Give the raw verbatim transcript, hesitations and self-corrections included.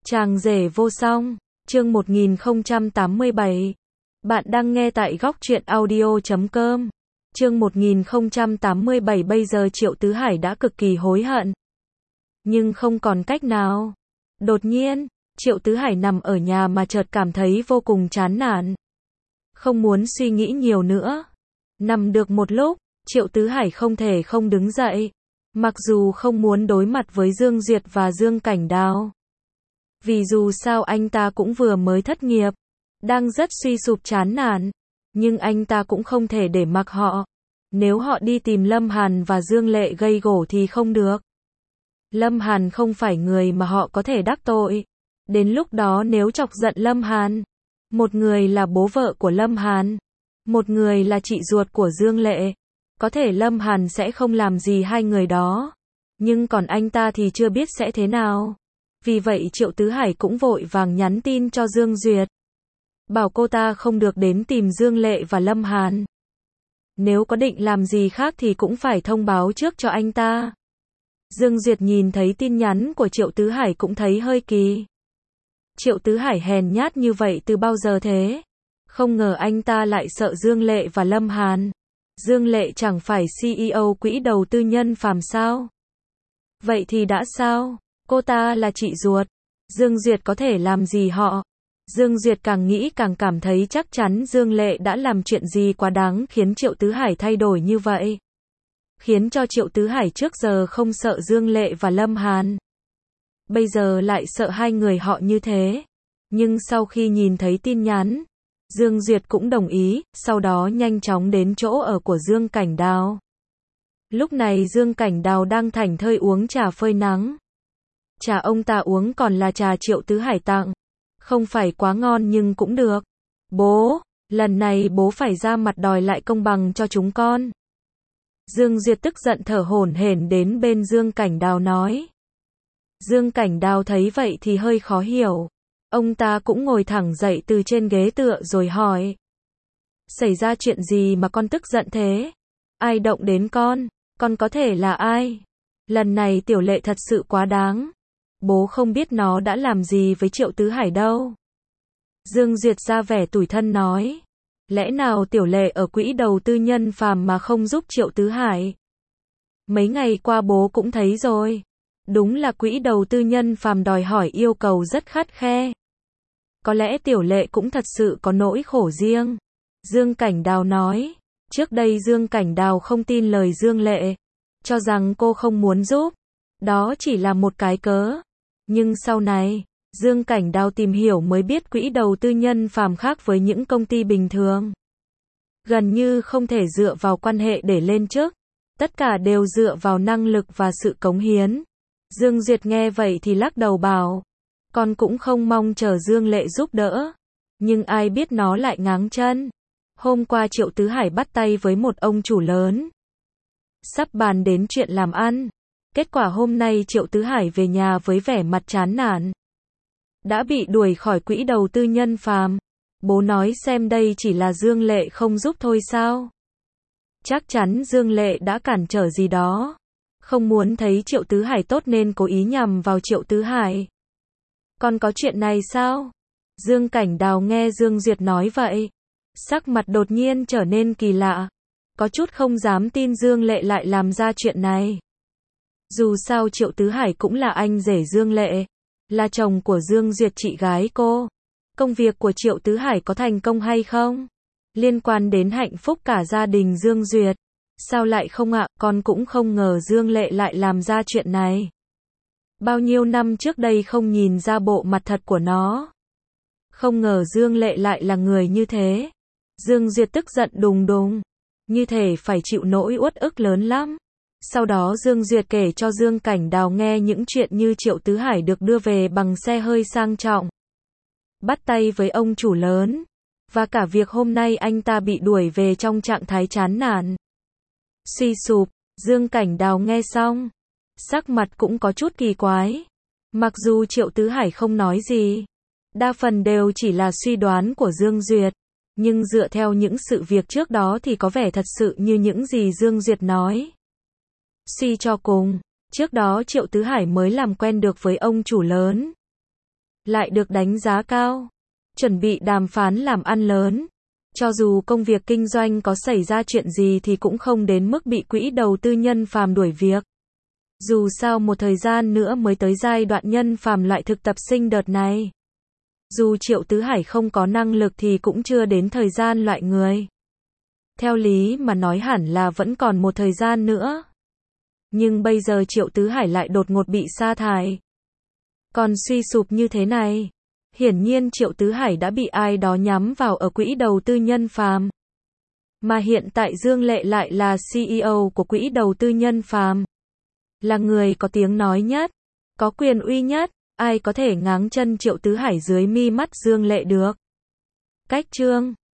Chàng rể vô song, chương một nghìn không trăm tám mươi bảy. Bạn đang nghe tại góc truyện audio chấm com. Chương một nghìn không trăm tám mươi bảy. Bây giờ Triệu Tứ Hải đã cực kỳ hối hận, nhưng không còn cách nào. Đột nhiên, Triệu Tứ Hải nằm ở nhà mà chợt cảm thấy vô cùng chán nản. Không muốn suy nghĩ nhiều nữa. Nằm được một lúc, Triệu Tứ Hải không thể không đứng dậy. Mặc dù không muốn đối mặt với Dương Duyệt và Dương Cảnh Đào. Vì dù sao anh ta cũng vừa mới thất nghiệp, đang rất suy sụp chán nản, nhưng anh ta cũng không thể để mặc họ. Nếu họ đi tìm Lâm Hàn và Dương Lệ gây gổ thì không được. Lâm Hàn không phải người mà họ có thể đắc tội. Đến lúc đó nếu chọc giận Lâm Hàn, một người là bố vợ của Lâm Hàn, một người là chị ruột của Dương Lệ, có thể Lâm Hàn sẽ không làm gì hai người đó, nhưng còn anh ta thì chưa biết sẽ thế nào. Vì vậy Triệu Tứ Hải cũng vội vàng nhắn tin cho Dương Duyệt, bảo cô ta không được đến tìm Dương Lệ và Lâm Hàn. Nếu có định làm gì khác thì cũng phải thông báo trước cho anh ta. Dương Duyệt nhìn thấy tin nhắn của Triệu Tứ Hải cũng thấy hơi kỳ. Triệu Tứ Hải hèn nhát như vậy từ bao giờ thế? Không ngờ anh ta lại sợ Dương Lệ và Lâm Hàn. Dương Lệ chẳng phải xê e ô quỹ đầu tư Nhân Phàm sao? Vậy thì đã sao? Cô ta là chị ruột. Dương Duyệt có thể làm gì họ? Dương Duyệt càng nghĩ càng cảm thấy chắc chắn Dương Lệ đã làm chuyện gì quá đáng khiến Triệu Tứ Hải thay đổi như vậy. Khiến cho Triệu Tứ Hải trước giờ không sợ Dương Lệ và Lâm Hàn, bây giờ lại sợ hai người họ như thế. Nhưng sau khi nhìn thấy tin nhắn, Dương Duyệt cũng đồng ý, sau đó nhanh chóng đến chỗ ở của Dương Cảnh Đào. Lúc này Dương Cảnh Đào đang thảnh thơi uống trà phơi nắng. Trà ông ta uống còn là trà Triệu Tứ Hải tặng. Không phải quá ngon nhưng cũng được. Bố, lần này bố phải ra mặt đòi lại công bằng cho chúng con. Dương Duyệt tức giận thở hổn hển đến bên Dương Cảnh Đào nói. Dương Cảnh Đào thấy vậy thì hơi khó hiểu. Ông ta cũng ngồi thẳng dậy từ trên ghế tựa rồi hỏi. Xảy ra chuyện gì mà con tức giận thế? Ai động đến con? Con có thể là ai? Lần này Tiểu Lệ thật sự quá đáng. Bố không biết nó đã làm gì với Triệu Tứ Hải đâu. Dương Duyệt ra vẻ tủi thân nói. Lẽ nào Tiểu Lệ ở quỹ đầu tư Nhân Phàm mà không giúp Triệu Tứ Hải? Mấy ngày qua bố cũng thấy rồi. Đúng là quỹ đầu tư Nhân Phàm đòi hỏi yêu cầu rất khắt khe. Có lẽ Tiểu Lệ cũng thật sự có nỗi khổ riêng. Dương Cảnh Đào nói. Trước đây Dương Cảnh Đào không tin lời Dương Lệ, cho rằng cô không muốn giúp. Đó chỉ là một cái cớ. Nhưng sau này, Dương Cảnh Đào tìm hiểu mới biết quỹ đầu tư Nhân Phàm khác với những công ty bình thường. Gần như không thể dựa vào quan hệ để lên chức. Tất cả đều dựa vào năng lực và sự cống hiến. Dương Duyệt nghe vậy thì lắc đầu bảo. Con cũng không mong chờ Dương Lệ giúp đỡ. Nhưng ai biết nó lại ngáng chân. Hôm qua Triệu Tứ Hải bắt tay với một ông chủ lớn. Sắp bàn đến chuyện làm ăn. Kết quả hôm nay Triệu Tứ Hải về nhà với vẻ mặt chán nản. Đã bị đuổi khỏi quỹ đầu tư Nhân Phàm. Bố nói xem đây chỉ là Dương Lệ không giúp thôi sao? Chắc chắn Dương Lệ đã cản trở gì đó. Không muốn thấy Triệu Tứ Hải tốt nên cố ý nhằm vào Triệu Tứ Hải. Còn có chuyện này sao? Dương Cảnh Đào nghe Dương Duyệt nói vậy, sắc mặt đột nhiên trở nên kỳ lạ. Có chút không dám tin Dương Lệ lại làm ra chuyện này. Dù sao Triệu Tứ Hải cũng là anh rể Dương Lệ, là chồng của Dương Duyệt chị gái cô. Công việc của Triệu Tứ Hải có thành công hay không? Liên quan đến hạnh phúc cả gia đình Dương Duyệt. Sao lại không ạ? Con cũng không ngờ Dương Lệ lại làm ra chuyện này. Bao nhiêu năm trước đây không nhìn ra bộ mặt thật của nó. Không ngờ Dương Lệ lại là người như thế. Dương Duyệt tức giận đùng đùng. Như thể phải chịu nỗi uất ức lớn lắm. Sau đó Dương Duyệt kể cho Dương Cảnh Đào nghe những chuyện như Triệu Tứ Hải được đưa về bằng xe hơi sang trọng. Bắt tay với ông chủ lớn. Và cả việc hôm nay anh ta bị đuổi về trong trạng thái chán nản, suy sụp. Dương Cảnh Đào nghe xong, sắc mặt cũng có chút kỳ quái. Mặc dù Triệu Tứ Hải không nói gì, đa phần đều chỉ là suy đoán của Dương Duyệt. Nhưng dựa theo những sự việc trước đó thì có vẻ thật sự như những gì Dương Duyệt nói. Suy cho cùng, trước đó Triệu Tứ Hải mới làm quen được với ông chủ lớn. lại được đánh giá cao, chuẩn bị đàm phán làm ăn lớn. Cho dù công việc kinh doanh có xảy ra chuyện gì thì cũng không đến mức bị quỹ đầu tư nhân phàm đuổi việc. Dù sao một thời gian nữa mới tới giai đoạn nhân phàm loại thực tập sinh đợt này. Dù Triệu Tứ Hải không có năng lực thì cũng chưa đến thời gian loại người. Theo lý mà nói hẳn là vẫn còn một thời gian nữa. Nhưng bây giờ Triệu Tứ Hải lại đột ngột bị sa thải. Còn suy sụp như thế này. Hiển nhiên Triệu Tứ Hải đã bị ai đó nhắm vào ở quỹ đầu tư nhân phàm. Mà hiện tại Dương Lệ lại là xê e ô của quỹ đầu tư nhân phàm. Là người có tiếng nói nhất, có quyền uy nhất, ai có thể ngáng chân Triệu Tứ Hải dưới mi mắt Dương Lệ được. Cách chương